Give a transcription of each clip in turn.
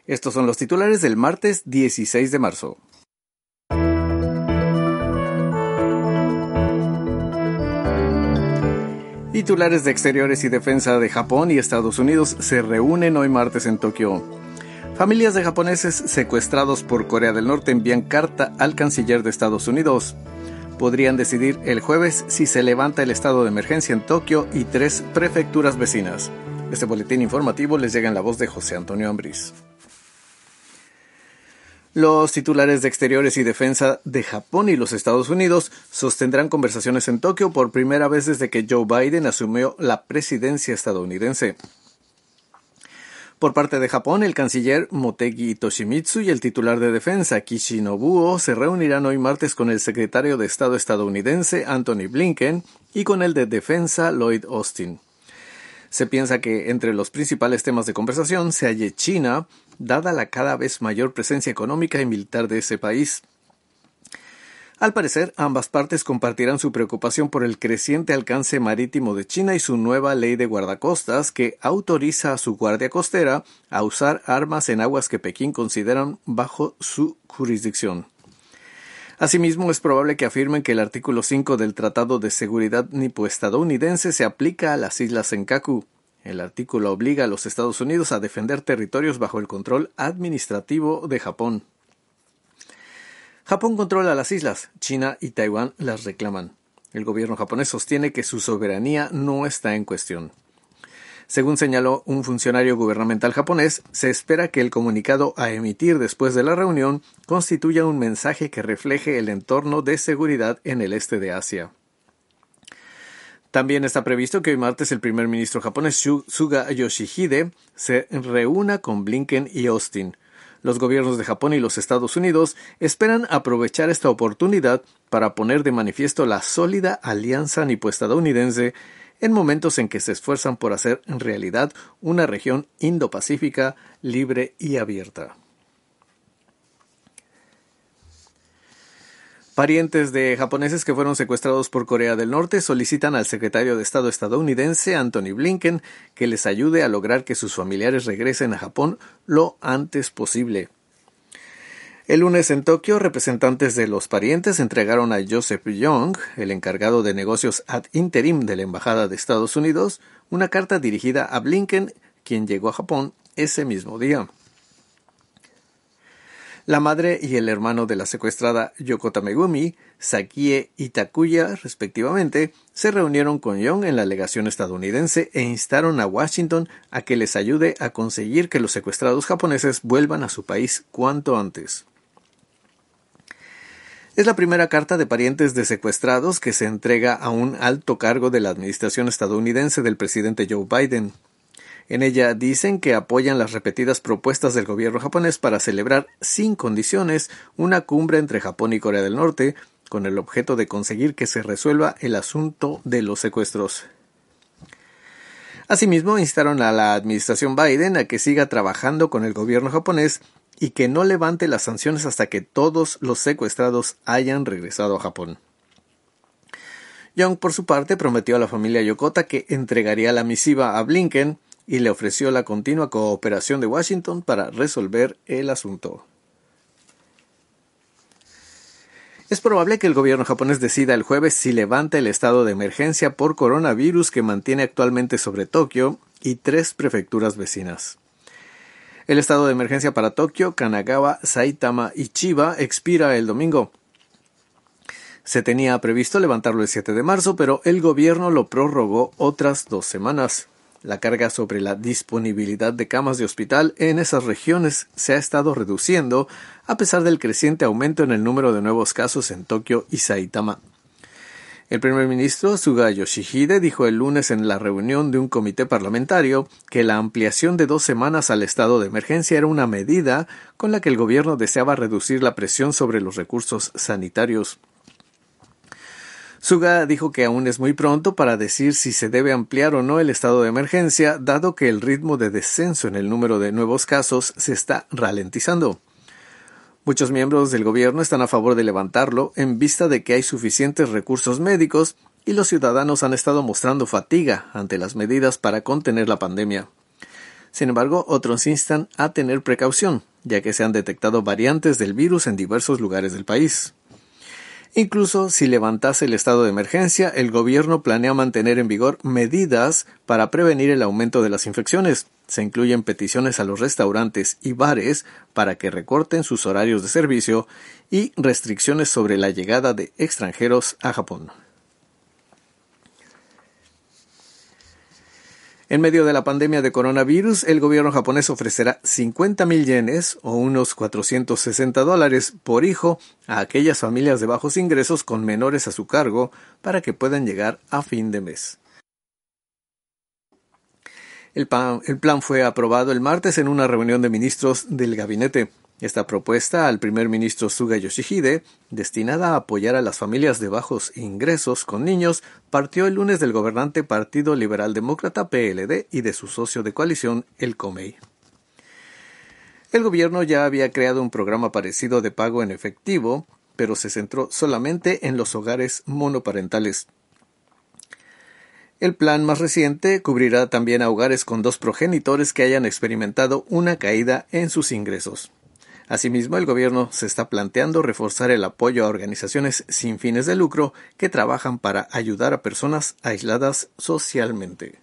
Estos son los titulares del martes 16 de marzo. Titulares de Exteriores y Defensa de Japón y Estados Unidos se reúnen hoy martes en Tokio. Familias de japoneses secuestrados por Corea del Norte envían carta al canciller de Estados Unidos. Podrían decidir el jueves si se levanta el estado de emergencia en Tokio y 3 prefecturas vecinas. Este boletín informativo les llega en la voz de José Antonio Ambriz. Los titulares de Exteriores y Defensa de Japón y los Estados Unidos sostendrán conversaciones en Tokio por primera vez desde que Joe Biden asumió la presidencia estadounidense. Por parte de Japón, el canciller Motegi Toshimitsu y el titular de Defensa Kishi Nobuo se reunirán hoy martes con el secretario de Estado estadounidense Antony Blinken y con el de Defensa Lloyd Austin. Se piensa que entre los principales temas de conversación se halle China, dada la cada vez mayor presencia económica y militar de ese país. Al parecer, ambas partes compartirán su preocupación por el creciente alcance marítimo de China y su nueva ley de guardacostas que autoriza a su guardia costera a usar armas en aguas que Pekín consideran bajo su jurisdicción. Asimismo, es probable que afirmen que el artículo 5 del Tratado de Seguridad Nipo-estadounidense se aplica a las Islas Senkaku. El artículo obliga a los Estados Unidos a defender territorios bajo el control administrativo de Japón. Japón controla las islas, China y Taiwán las reclaman. El gobierno japonés sostiene que su soberanía no está en cuestión. Según señaló un funcionario gubernamental japonés, se espera que el comunicado a emitir después de la reunión constituya un mensaje que refleje el entorno de seguridad en el este de Asia. También está previsto que hoy martes el primer ministro japonés Suga Yoshihide se reúna con Blinken y Austin. Los gobiernos de Japón y los Estados Unidos esperan aprovechar esta oportunidad para poner de manifiesto la sólida alianza nipo-estadounidense en momentos en que se esfuerzan por hacer en realidad una región Indo-Pacífica libre y abierta. Parientes de japoneses que fueron secuestrados por Corea del Norte solicitan al secretario de Estado estadounidense Antony Blinken que les ayude a lograr que sus familiares regresen a Japón lo antes posible. El lunes en Tokio, representantes de los parientes entregaron a Joseph Young, el encargado de negocios ad interim de la Embajada de Estados Unidos, una carta dirigida a Blinken, quien llegó a Japón ese mismo día. La madre y el hermano de la secuestrada Yokota Megumi, Sakie y Takuya, respectivamente, se reunieron con Young en la legación estadounidense e instaron a Washington a que les ayude a conseguir que los secuestrados japoneses vuelvan a su país cuanto antes. Es la primera carta de parientes de secuestrados que se entrega a un alto cargo de la administración estadounidense del presidente Joe Biden. En ella dicen que apoyan las repetidas propuestas del gobierno japonés para celebrar sin condiciones una cumbre entre Japón y Corea del Norte, con el objeto de conseguir que se resuelva el asunto de los secuestros. Asimismo, instaron a la administración Biden a que siga trabajando con el gobierno japonés y que no levante las sanciones hasta que todos los secuestrados hayan regresado a Japón. Young, por su parte, prometió a la familia Yokota que entregaría la misiva a Blinken y le ofreció la continua cooperación de Washington para resolver el asunto. Es probable que el gobierno japonés decida el jueves si levanta el estado de emergencia por coronavirus que mantiene actualmente sobre Tokio y 3 prefecturas vecinas. El estado de emergencia para Tokio, Kanagawa, Saitama y Chiba expira el domingo. Se tenía previsto levantarlo el 7 de marzo, pero el gobierno lo prorrogó otras 2 semanas. La carga sobre la disponibilidad de camas de hospital en esas regiones se ha estado reduciendo a pesar del creciente aumento en el número de nuevos casos en Tokio y Saitama. El primer ministro Suga Yoshihide dijo el lunes en la reunión de un comité parlamentario que la ampliación de 2 semanas al estado de emergencia era una medida con la que el gobierno deseaba reducir la presión sobre los recursos sanitarios. Suga dijo que aún es muy pronto para decir si se debe ampliar o no el estado de emergencia, dado que el ritmo de descenso en el número de nuevos casos se está ralentizando. Muchos miembros del gobierno están a favor de levantarlo en vista de que hay suficientes recursos médicos y los ciudadanos han estado mostrando fatiga ante las medidas para contener la pandemia. Sin embargo, otros instan a tener precaución, ya que se han detectado variantes del virus en diversos lugares del país. Incluso si levantase el estado de emergencia, el gobierno planea mantener en vigor medidas para prevenir el aumento de las infecciones. Se incluyen peticiones a los restaurantes y bares para que recorten sus horarios de servicio y restricciones sobre la llegada de extranjeros a Japón. En medio de la pandemia de coronavirus, el gobierno japonés ofrecerá 50,000 yenes o unos $460 por hijo a aquellas familias de bajos ingresos con menores a su cargo para que puedan llegar a fin de mes. El plan fue aprobado el martes en una reunión de ministros del gabinete. Esta propuesta al primer ministro Suga Yoshihide, destinada a apoyar a las familias de bajos ingresos con niños, partió el lunes del gobernante Partido Liberal Demócrata PLD y de su socio de coalición, el Komeij. El gobierno ya había creado un programa parecido de pago en efectivo, pero se centró solamente en los hogares monoparentales. El plan más reciente cubrirá también a hogares con 2 progenitores que hayan experimentado una caída en sus ingresos. Asimismo, el gobierno se está planteando reforzar el apoyo a organizaciones sin fines de lucro que trabajan para ayudar a personas aisladas socialmente.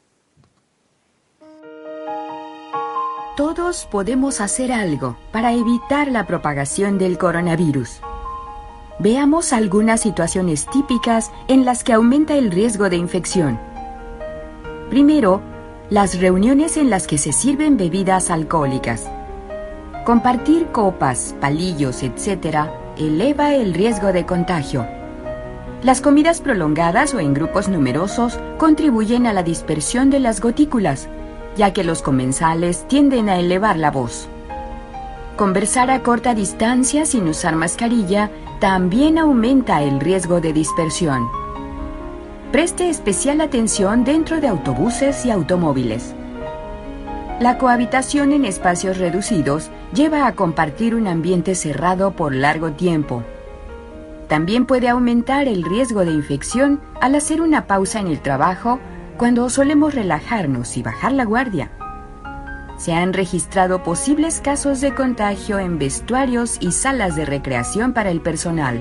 Todos podemos hacer algo para evitar la propagación del coronavirus. Veamos algunas situaciones típicas en las que aumenta el riesgo de infección. Primero, las reuniones en las que se sirven bebidas alcohólicas. Compartir copas, palillos, etc. eleva el riesgo de contagio. Las comidas prolongadas o en grupos numerosos contribuyen a la dispersión de las gotículas, ya que los comensales tienden a elevar la voz. Conversar a corta distancia sin usar mascarilla también aumenta el riesgo de dispersión. Preste especial atención dentro de autobuses y automóviles. La cohabitación en espacios reducidos lleva a compartir un ambiente cerrado por largo tiempo. También puede aumentar el riesgo de infección al hacer una pausa en el trabajo cuando solemos relajarnos y bajar la guardia. Se han registrado posibles casos de contagio en vestuarios y salas de recreación para el personal.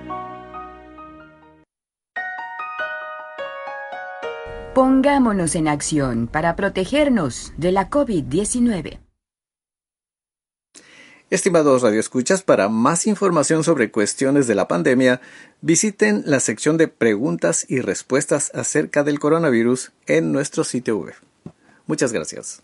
Pongámonos en acción para protegernos de la COVID-19. Estimados radioescuchas, para más información sobre cuestiones de la pandemia, visiten la sección de preguntas y respuestas acerca del coronavirus en nuestro sitio web. Muchas gracias.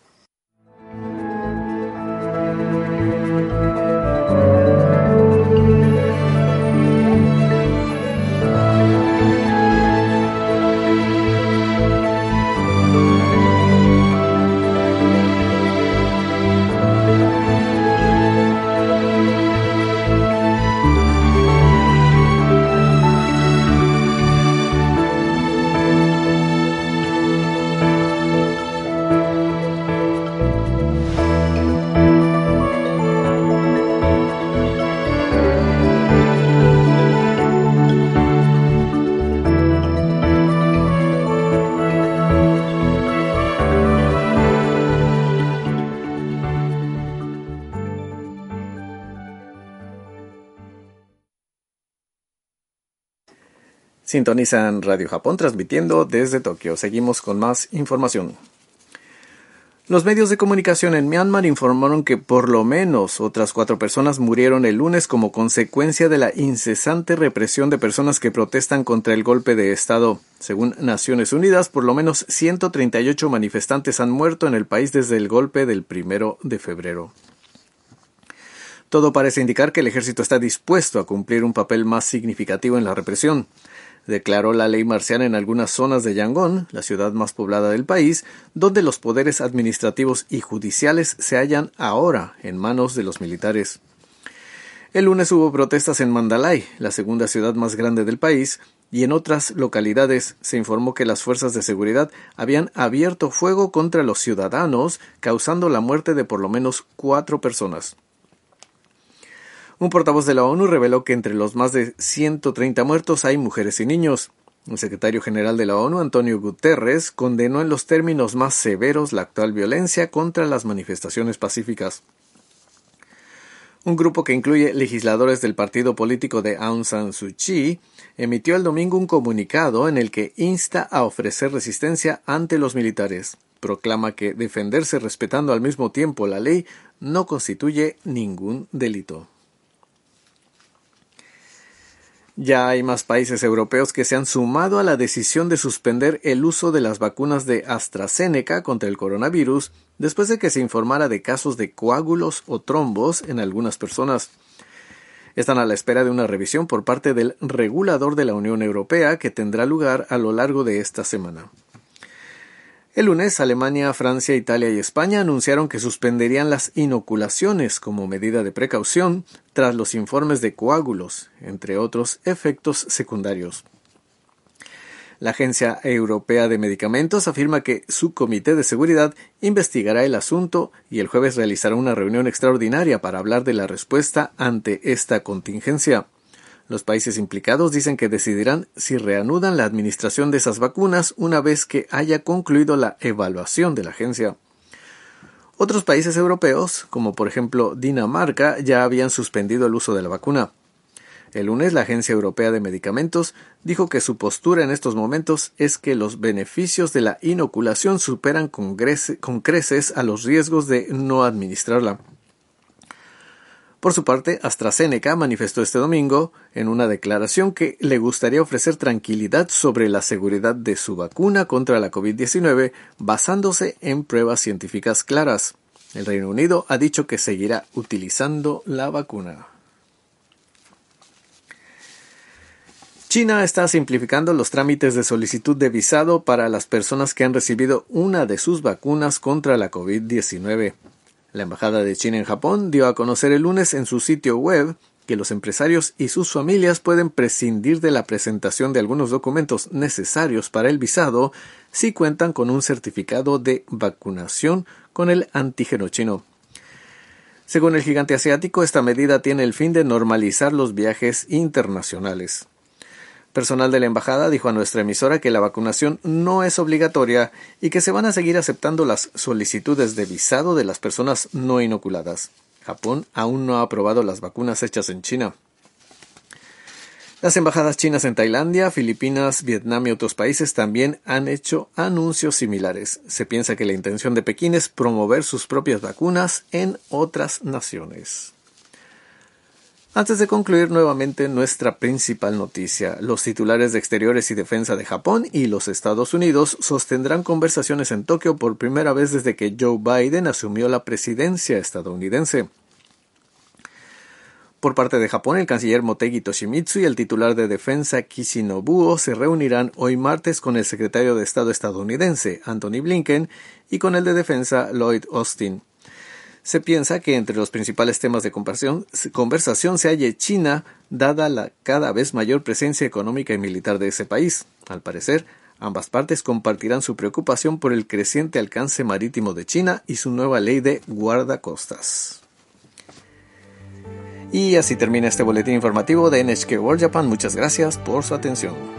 Sintonizan Radio Japón transmitiendo desde Tokio. Seguimos con más información. Los medios de comunicación en Myanmar informaron que por lo menos otras 4 personas murieron el lunes como consecuencia de la incesante represión de personas que protestan contra el golpe de Estado. Según Naciones Unidas, por lo menos 138 manifestantes han muerto en el país desde el golpe del 1 de febrero. Todo parece indicar que el ejército está dispuesto a cumplir un papel más significativo en la represión. Declaró la ley marcial en algunas zonas de Yangon, la ciudad más poblada del país, donde los poderes administrativos y judiciales se hallan ahora en manos de los militares. El lunes hubo protestas en Mandalay, la segunda ciudad más grande del país, y en otras localidades se informó que las fuerzas de seguridad habían abierto fuego contra los ciudadanos, causando la muerte de por lo menos 4 personas. Un portavoz de la ONU reveló que entre los más de 130 muertos hay mujeres y niños. El secretario general de la ONU, Antonio Guterres, condenó en los términos más severos la actual violencia contra las manifestaciones pacíficas. Un grupo que incluye legisladores del partido político de Aung San Suu Kyi emitió el domingo un comunicado en el que insta a ofrecer resistencia ante los militares. Proclama que defenderse respetando al mismo tiempo la ley no constituye ningún delito. Ya hay más países europeos que se han sumado a la decisión de suspender el uso de las vacunas de AstraZeneca contra el coronavirus después de que se informara de casos de coágulos o trombos en algunas personas. Están a la espera de una revisión por parte del regulador de la Unión Europea que tendrá lugar a lo largo de esta semana. El lunes, Alemania, Francia, Italia y España anunciaron que suspenderían las inoculaciones como medida de precaución tras los informes de coágulos, entre otros efectos secundarios. La Agencia Europea de Medicamentos afirma que su comité de seguridad investigará el asunto y el jueves realizará una reunión extraordinaria para hablar de la respuesta ante esta contingencia. Los países implicados dicen que decidirán si reanudan la administración de esas vacunas una vez que haya concluido la evaluación de la agencia. Otros países europeos, como por ejemplo Dinamarca, ya habían suspendido el uso de la vacuna. El lunes, la Agencia Europea de Medicamentos dijo que su postura en estos momentos es que los beneficios de la inoculación superan con creces a los riesgos de no administrarla. Por su parte, AstraZeneca manifestó este domingo en una declaración que le gustaría ofrecer tranquilidad sobre la seguridad de su vacuna contra la COVID-19 basándose en pruebas científicas claras. El Reino Unido ha dicho que seguirá utilizando la vacuna. China está simplificando los trámites de solicitud de visado para las personas que han recibido una de sus vacunas contra la COVID-19. La Embajada de China en Japón dio a conocer el lunes en su sitio web que los empresarios y sus familias pueden prescindir de la presentación de algunos documentos necesarios para el visado si cuentan con un certificado de vacunación con el antígeno chino. Según el gigante asiático, esta medida tiene el fin de normalizar los viajes internacionales. Personal de la embajada dijo a nuestra emisora que la vacunación no es obligatoria y que se van a seguir aceptando las solicitudes de visado de las personas no inoculadas. Japón aún no ha aprobado las vacunas hechas en China. Las embajadas chinas en Tailandia, Filipinas, Vietnam y otros países también han hecho anuncios similares. Se piensa que la intención de Pekín es promover sus propias vacunas en otras naciones. Antes de concluir nuevamente nuestra principal noticia, los titulares de Exteriores y Defensa de Japón y los Estados Unidos sostendrán conversaciones en Tokio por primera vez desde que Joe Biden asumió la presidencia estadounidense. Por parte de Japón, el canciller Motegi Toshimitsu y el titular de Defensa Kishi Nobuo se reunirán hoy martes con el secretario de Estado estadounidense, Antony Blinken, y con el de Defensa, Lloyd Austin. Se piensa que entre los principales temas de conversación se halle China, dada la cada vez mayor presencia económica y militar de ese país. Al parecer, ambas partes compartirán su preocupación por el creciente alcance marítimo de China y su nueva ley de guardacostas. Y así termina este boletín informativo de NHK World Japan. Muchas gracias por su atención.